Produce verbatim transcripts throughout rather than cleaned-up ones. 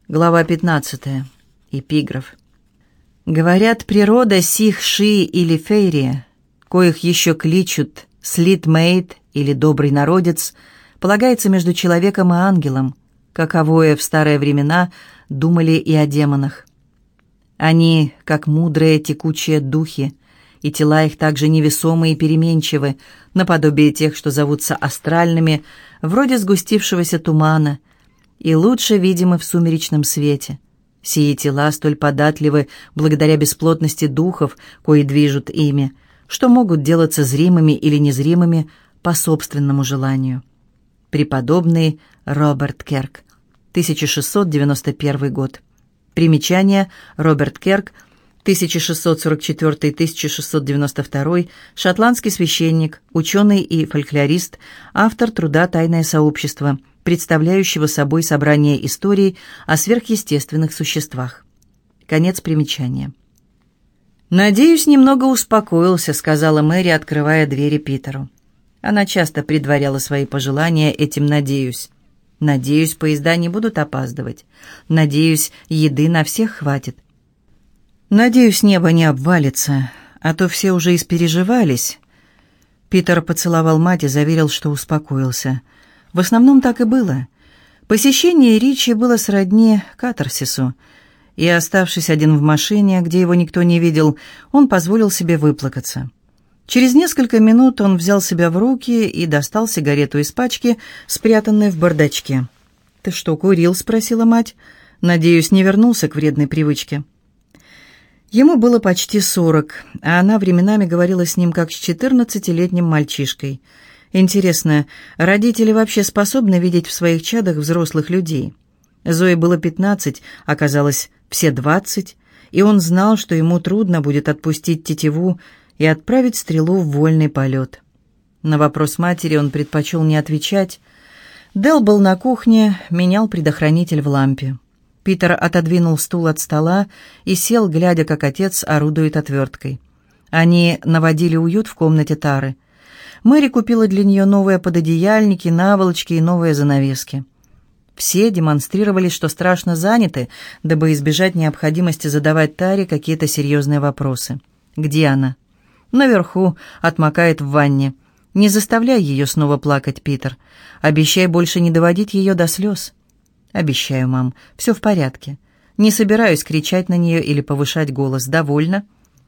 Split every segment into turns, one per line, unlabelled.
Глава пятнадцатая. Эпиграф. Говорят, природа сих Ши или Фейри, коих еще кличут Слитмейт или Добрый народец, полагается между человеком и ангелом, каковое в старые времена думали и о демонах. Они, как мудрые текучие духи, и тела их также невесомы и переменчивы, наподобие тех, что зовутся астральными, вроде сгустившегося тумана, и лучше видимы в сумеречном свете. Сии тела столь податливы благодаря бесплотности духов, кои движут ими, что могут делаться зримыми или незримыми по собственному желанию. Преподобный Роберт Керк, тысяча шестьсот девяносто первый год. Примечание: Роберт Керк, тысяча шестьсот сорок четвёртый — тысяча шестьсот девяносто второй, шотландский священник, ученый и фольклорист, автор труда «Тайное сообщество», представляющего собой собрание историй о сверхъестественных существах. Конец примечания. «Надеюсь, немного успокоился», — сказала Мэри, открывая двери Питеру. Она часто предваряла свои пожелания этим «надеюсь». «Надеюсь, поезда не будут опаздывать. Надеюсь, еды на всех хватит. Надеюсь, небо не обвалится, а то все уже испереживались». Питер поцеловал мать и заверил, что успокоился. В основном так и было. Посещение Ричи было сродни катарсису, и, оставшись один в машине, где его никто не видел, он позволил себе выплакаться. Через несколько минут он взял себя в руки и достал сигарету из пачки, спрятанной в бардачке. «Ты что, курил?» — спросила мать. «Надеюсь, не вернулся к вредной привычке». Ему было почти сорок, а она временами говорила с ним как с четырнадцатилетним мальчишкой. Интересно, родители вообще способны видеть в своих чадах взрослых людей? Зое было пятнадцать, оказалось, все двадцать, и он знал, что ему трудно будет отпустить тетиву и отправить стрелу в вольный полет. На вопрос матери он предпочел не отвечать. Дэл был на кухне, менял предохранитель в лампе. Питер отодвинул стул от стола и сел, глядя, как отец орудует отверткой. Они наводили уют в комнате Тары. Мэри купила для нее новые пододеяльники, наволочки и новые занавески. Все демонстрировали, что страшно заняты, дабы избежать необходимости задавать Таре какие-то серьезные вопросы. «Где она?» «Наверху, отмокает в ванне. Не заставляй ее снова плакать, Питер. Обещай больше не доводить ее до слез». «Обещаю, мам, все в порядке. Не собираюсь кричать на нее или повышать голос. Довольно?»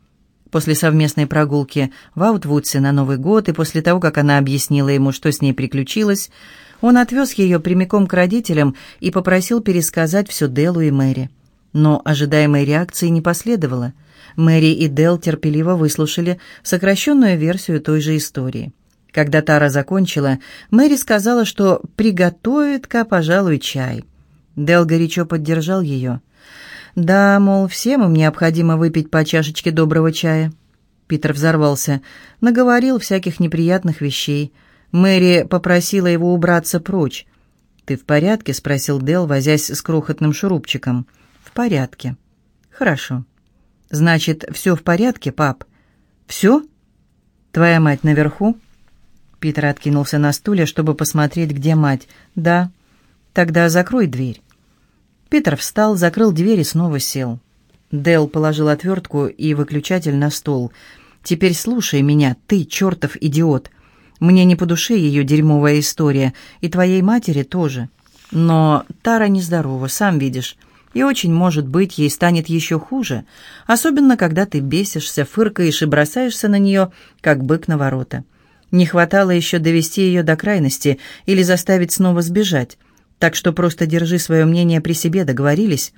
После совместной прогулки в Аутвудсе на Новый год и после того, как она объяснила ему, что с ней приключилось, он отвез ее прямиком к родителям и попросил пересказать все Дэлу и Мэри. Но ожидаемой реакции не последовало. Мэри и Дэл терпеливо выслушали сокращенную версию той же истории. Когда Тара закончила, Мэри сказала, что приготовит-ка, пожалуй, чай. Дэл горячо поддержал ее. «Да, мол, всем им необходимо выпить по чашечке доброго чая». Питер взорвался. Наговорил всяких неприятных вещей. Мэри попросила его убраться прочь. «Ты в порядке?» — спросил Дэл, возясь с крохотным шурупчиком. «В порядке». «Хорошо. Значит, все в порядке, пап?» «Все? Твоя мать наверху?» Питер откинулся на стуле, чтобы посмотреть, где мать. «Да». «Тогда закрой дверь». Питер встал, закрыл дверь и снова сел. Дэл положил отвертку и выключатель на стол. «Теперь слушай меня, ты, чертов идиот. Мне не по душе ее дерьмовая история, и твоей матери тоже. Но Тара нездорова, сам видишь, и очень, может быть, ей станет еще хуже, особенно когда ты бесишься, фыркаешь и бросаешься на нее, как бык на ворота. Не хватало еще довести ее до крайности или заставить снова сбежать. Так что просто держи свое мнение при себе, договорились?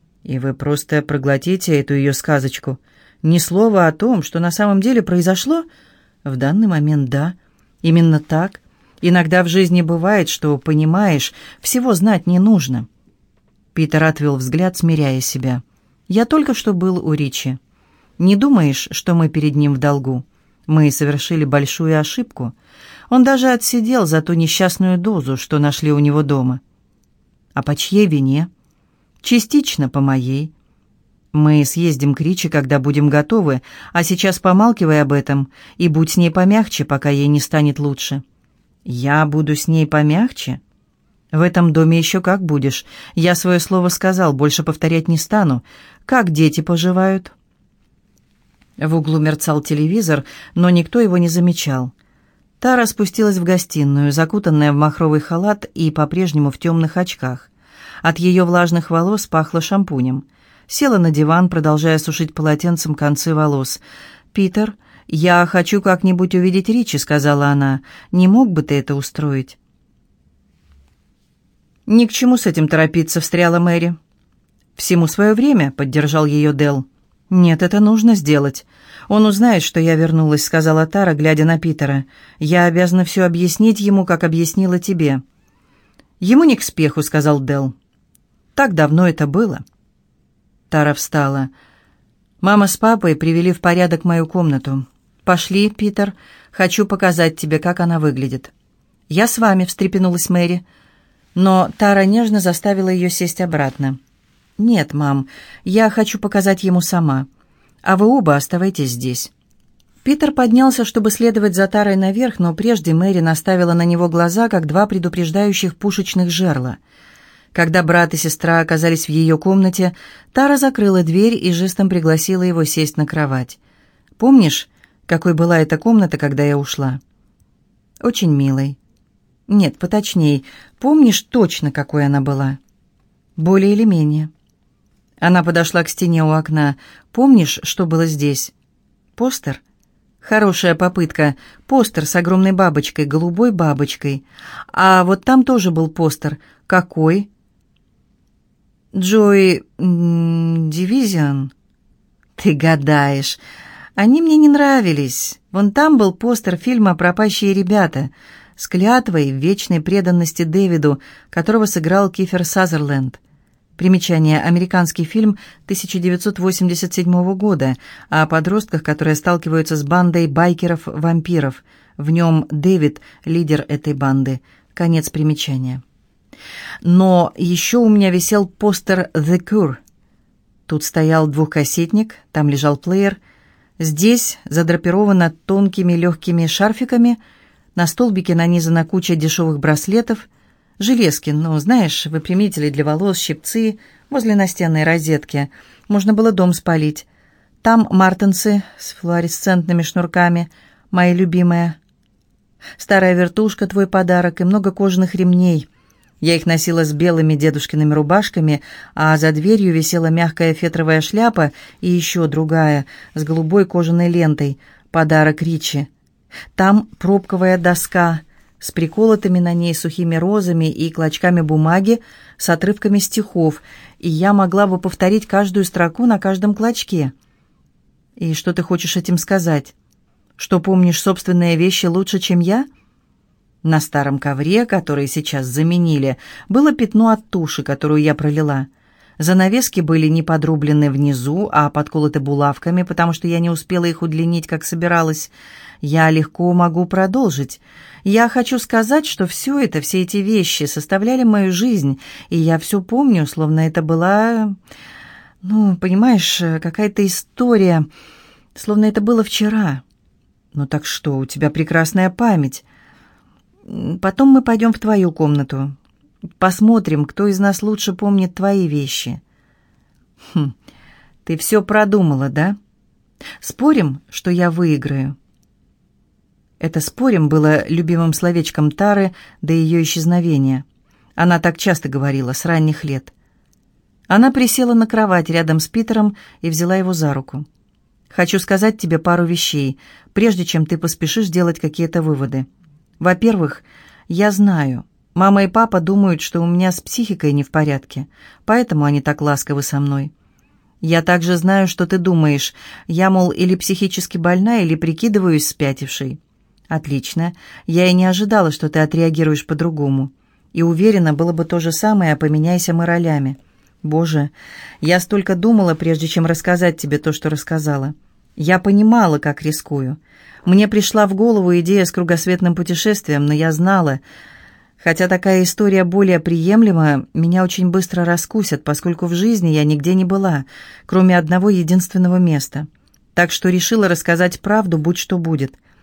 И вы просто проглотите эту ее сказочку. Ни слова о том, что на самом деле произошло? В данный момент да, именно так. Иногда в жизни бывает, что, понимаешь, всего знать не нужно». Питер отвел взгляд, смиряя себя. «Я только что был у Ричи. Не думаешь, что мы перед ним в долгу? Мы совершили большую ошибку. Он даже отсидел за ту несчастную дозу, что нашли у него дома». «А по чьей вине?» «Частично по моей. Мы съездим к Ричи, когда будем готовы, а сейчас помалкивай об этом и будь с ней помягче, пока ей не станет лучше». «Я буду с ней помягче?» «В этом доме еще как будешь. Я свое слово сказал, больше повторять не стану. Как дети поживают?» В углу мерцал телевизор, но никто его не замечал. Тара спустилась в гостиную, закутанная в махровый халат и по-прежнему в темных очках. От ее влажных волос пахло шампунем. Села на диван, продолжая сушить полотенцем концы волос. «Питер, я хочу как-нибудь увидеть Ричи», — сказала она. «Не мог бы ты это устроить?» «Ни к чему с этим торопиться», — встряла Мэри. «Всему свое время», — поддержал ее Делл. «Нет, это нужно сделать. Он узнает, что я вернулась», — сказала Тара, глядя на Питера. «Я обязана все объяснить ему, как объяснила тебе». «Ему не к спеху», — сказал Делл. «Так давно это было». Тара встала. «Мама с папой привели в порядок мою комнату. Пошли, Питер, хочу показать тебе, как она выглядит». «Я с вами», — встрепенулась Мэри. Но Тара нежно заставила ее сесть обратно. «Нет, мам, я хочу показать ему сама. А вы оба оставайтесь здесь». Питер поднялся, чтобы следовать за Тарой наверх, но прежде Мэри наставила на него глаза, как два предупреждающих пушечных жерла. Когда брат и сестра оказались в ее комнате, Тара закрыла дверь и жестом пригласила его сесть на кровать. «Помнишь, какой была эта комната, когда я ушла?» «Очень милой». «Нет, поточней, помнишь точно, какой она была?» «Более или менее». Она подошла к стене у окна. «Помнишь, что было здесь?» «Постер?» «Хорошая попытка. Постер с огромной бабочкой, голубой бабочкой. А вот там тоже был постер. Какой?» «Джой... Дивизион?» «Ты гадаешь. Они мне не нравились. Вон там был постер фильма «Пропащие ребята» с клятвой в вечной преданности Дэвиду, которого сыграл Кифер Сазерленд. Примечание. Американский фильм тысяча девятьсот восемьдесят седьмого года о подростках, которые сталкиваются с бандой байкеров-вампиров. В нем Дэвид – лидер этой банды. Конец примечания. Но еще у меня висел постер «The Cure». Тут стоял двухкассетник, там лежал плеер. Здесь задрапировано тонкими легкими шарфиками, на столбике нанизана куча дешевых браслетов, железки, ну, знаешь, выпрямители для волос, щипцы, возле настенной розетки. Можно было дом спалить. Там мартенсы с флуоресцентными шнурками, мои любимые. Старая вертушка, твой подарок, и много кожаных ремней. Я их носила с белыми дедушкиными рубашками, а за дверью висела мягкая фетровая шляпа и еще другая, с голубой кожаной лентой, подарок Ричи. Там пробковая доска с приколотыми на ней сухими розами и клочками бумаги с отрывками стихов, и я могла бы повторить каждую строку на каждом клочке. И что ты хочешь этим сказать? Что помнишь собственные вещи лучше, чем я? На старом ковре, который сейчас заменили, было пятно от туши, которую я пролила. Занавески были не подрублены внизу, а подколоты булавками, потому что я не успела их удлинить, как собиралась. Я легко могу продолжить. Я хочу сказать, что все это, все эти вещи составляли мою жизнь, и я все помню, словно это была, ну, понимаешь, какая-то история, словно это было вчера. Ну так что, у тебя прекрасная память. Потом мы пойдем в твою комнату. Посмотрим, кто из нас лучше помнит твои вещи. Хм, ты все продумала, да? Спорим, что я выиграю? Это «спорим» было любимым словечком Тары до ее исчезновения. Она так часто говорила, с ранних лет. Она присела на кровать рядом с Питером и взяла его за руку. «Хочу сказать тебе пару вещей, прежде чем ты поспешишь делать какие-то выводы. Во-первых, я знаю, мама и папа думают, что у меня с психикой не в порядке, поэтому они так ласковы со мной. Я также знаю, что ты думаешь, я, мол, или психически больна, или прикидываюсь спятившей. Отлично, я и не ожидала, что ты отреагируешь по-другому. И уверена, было бы то же самое, поменяйся мы ролями. Боже, я столько думала, прежде чем рассказать тебе то, что рассказала. Я понимала, как рискую. Мне пришла в голову идея с кругосветным путешествием, но я знала, хотя такая история более приемлема, меня очень быстро раскусят, поскольку в жизни я нигде не была, кроме одного единственного места. Так что решила рассказать правду, будь что будет.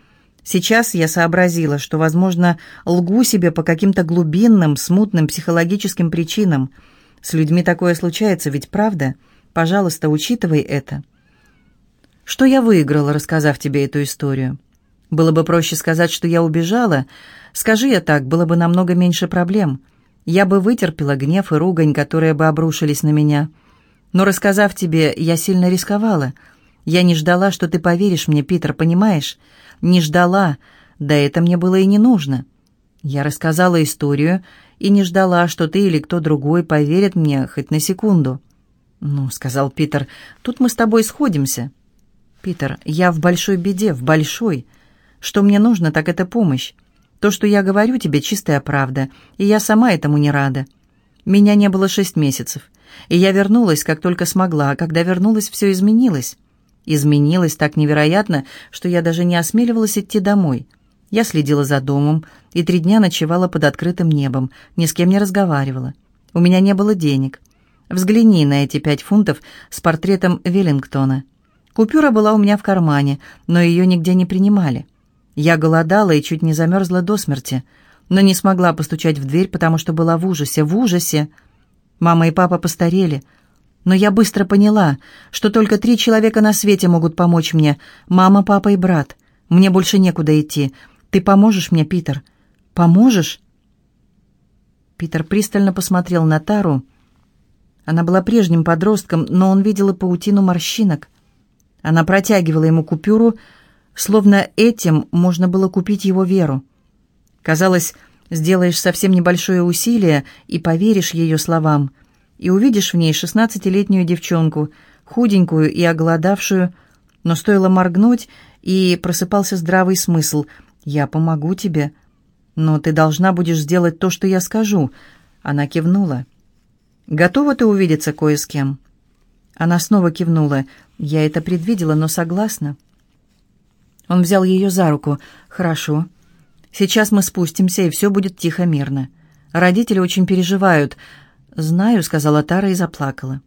Сейчас я сообразила, что, возможно, лгу себе по каким-то глубинным, смутным психологическим причинам. С людьми такое случается, ведь правда? Пожалуйста, учитывай это. Что я выиграла, рассказав тебе эту историю? Было бы проще сказать, что я убежала. Скажи я так, было бы намного меньше проблем. Я бы вытерпела гнев и ругань, которые бы обрушились на меня. Но, рассказав тебе, я сильно рисковала. Я не ждала, что ты поверишь мне, Питер, понимаешь? Не ждала, да это мне было и не нужно. Я рассказала историю и не ждала, что ты или кто другой поверит мне хоть на секунду. «Ну, — сказал Питер, — тут мы с тобой сходимся. Питер, я в большой беде, в большой. Что мне нужно, так это помощь. То, что я говорю тебе, чистая правда, и я сама этому не рада. Меня не было шесть месяцев, и я вернулась, как только смогла, а когда вернулась, все изменилось. Изменилось так невероятно, что я даже не осмеливалась идти домой. Я следила за домом и три дня ночевала под открытым небом, ни с кем не разговаривала. У меня не было денег. Взгляни на эти пять фунтов с портретом Веллингтона. Купюра была у меня в кармане, но ее нигде не принимали. Я голодала и чуть не замерзла до смерти, но не смогла постучать в дверь, потому что была в ужасе, в ужасе. Мама и папа постарели, но я быстро поняла, что только три человека на свете могут помочь мне: мама, папа и брат. Мне больше некуда идти. Ты поможешь мне, Питер? Поможешь?» Питер пристально посмотрел на Тару. Она была прежним подростком, но он видел и паутину морщинок. Она протягивала ему купюру, словно этим можно было купить его веру. Казалось, сделаешь совсем небольшое усилие и поверишь ее словам, и увидишь в ней шестнадцатилетнюю девчонку, худенькую и оголодавшую, но стоило моргнуть, и просыпался здравый смысл. «Я помогу тебе, но ты должна будешь сделать то, что я скажу». Она кивнула. «Готова ты увидеться кое с кем?» Она снова кивнула. «Я это предвидела, но согласна». Он взял ее за руку. «Хорошо. Сейчас мы спустимся, и все будет тихо-мирно. Родители очень переживают». «Знаю», — сказала Тара и заплакала.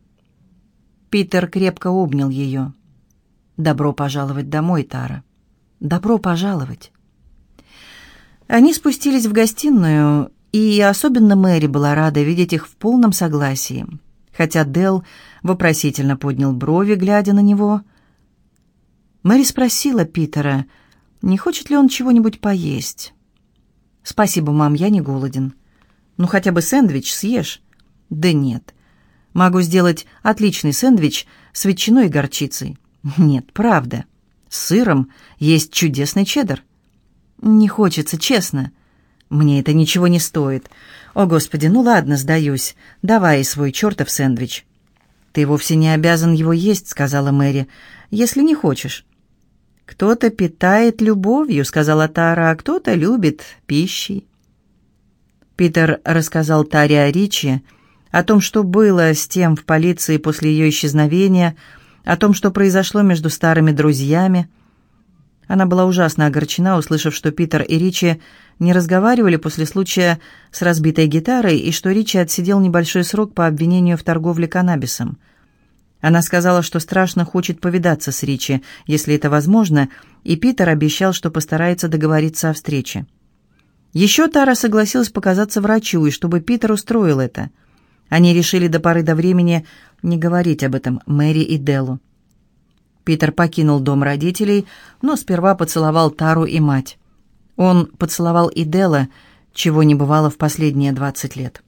Питер крепко обнял ее. «Добро пожаловать домой, Тара. Добро пожаловать». Они спустились в гостиную, и особенно Мэри была рада видеть их в полном согласии, хотя Делл вопросительно поднял брови, глядя на него. Мэри спросила Питера, не хочет ли он чего-нибудь поесть. «Спасибо, мам, я не голоден». «Ну, хотя бы сэндвич съешь». «Да нет. Могу сделать отличный сэндвич с ветчиной и горчицей». «Нет, правда. С сыром есть чудесный чеддер». «Не хочется, честно. Мне это ничего не стоит. О, Господи, ну ладно, сдаюсь. Давай свой чертов сэндвич». «Ты вовсе не обязан его есть», — сказала Мэри, — «если не хочешь». «Кто-то питает любовью», — сказала Тара, — «а кто-то любит пищей». Питер рассказал Таре о Ричи, о том, что было с тем в полиции после ее исчезновения, о том, что произошло между старыми друзьями. Она была ужасно огорчена, услышав, что Питер и Ричи не разговаривали после случая с разбитой гитарой и что Ричи отсидел небольшой срок по обвинению в торговле каннабисом. Она сказала, что страшно хочет повидаться с Ричи, если это возможно, и Питер обещал, что постарается договориться о встрече. Еще Тара согласилась показаться врачу, и чтобы Питер устроил это. Они решили до поры до времени не говорить об этом Мэри и Деллу. Питер покинул дом родителей, но сперва поцеловал Тару и мать. Он поцеловал и Делла, чего не бывало в последние двадцать лет.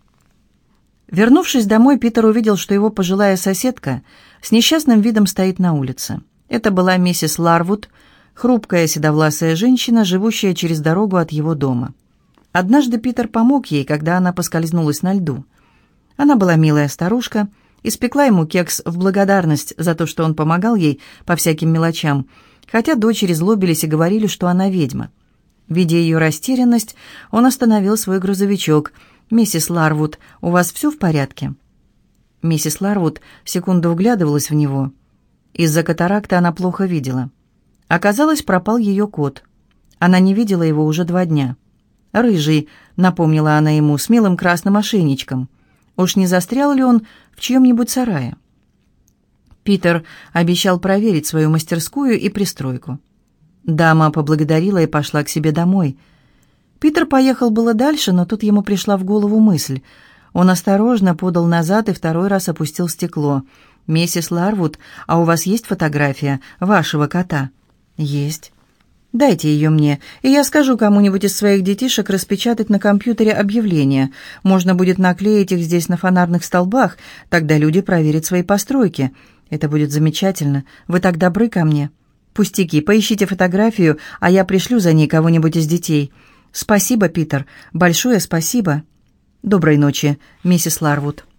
Вернувшись домой, Питер увидел, что его пожилая соседка с несчастным видом стоит на улице. Это была миссис Ларвуд, хрупкая седовласая женщина, живущая через дорогу от его дома. Однажды Питер помог ей, когда она поскользнулась на льду. Она была милая старушка, испекла ему кекс в благодарность за то, что он помогал ей по всяким мелочам, хотя дочери злобились и говорили, что она ведьма. Видя ее растерянность, он остановил свой грузовичок. «Миссис Ларвуд, у вас все в порядке?» Миссис Ларвуд секунду вглядывалась в него. Из-за катаракты она плохо видела. Оказалось, пропал ее кот. Она не видела его уже два дня. «Рыжий», — напомнила она ему, — «с милым красным ошейничком. Уж не застрял ли он в чьем-нибудь сарае?» Питер обещал проверить свою мастерскую и пристройку. Дама поблагодарила и пошла к себе домой. Питер поехал было дальше, но тут ему пришла в голову мысль. Он осторожно подал назад и второй раз опустил стекло. «Миссис Ларвуд, а у вас есть фотография вашего кота?» «Есть». «Дайте ее мне, и я скажу кому-нибудь из своих детишек распечатать на компьютере объявления. Можно будет наклеить их здесь на фонарных столбах, тогда люди проверят свои постройки. Это будет замечательно. Вы так добры ко мне». «Пустяки, поищите фотографию, а я пришлю за ней кого-нибудь из детей». «Спасибо, Питер, большое спасибо». «Доброй ночи, миссис Ларвуд».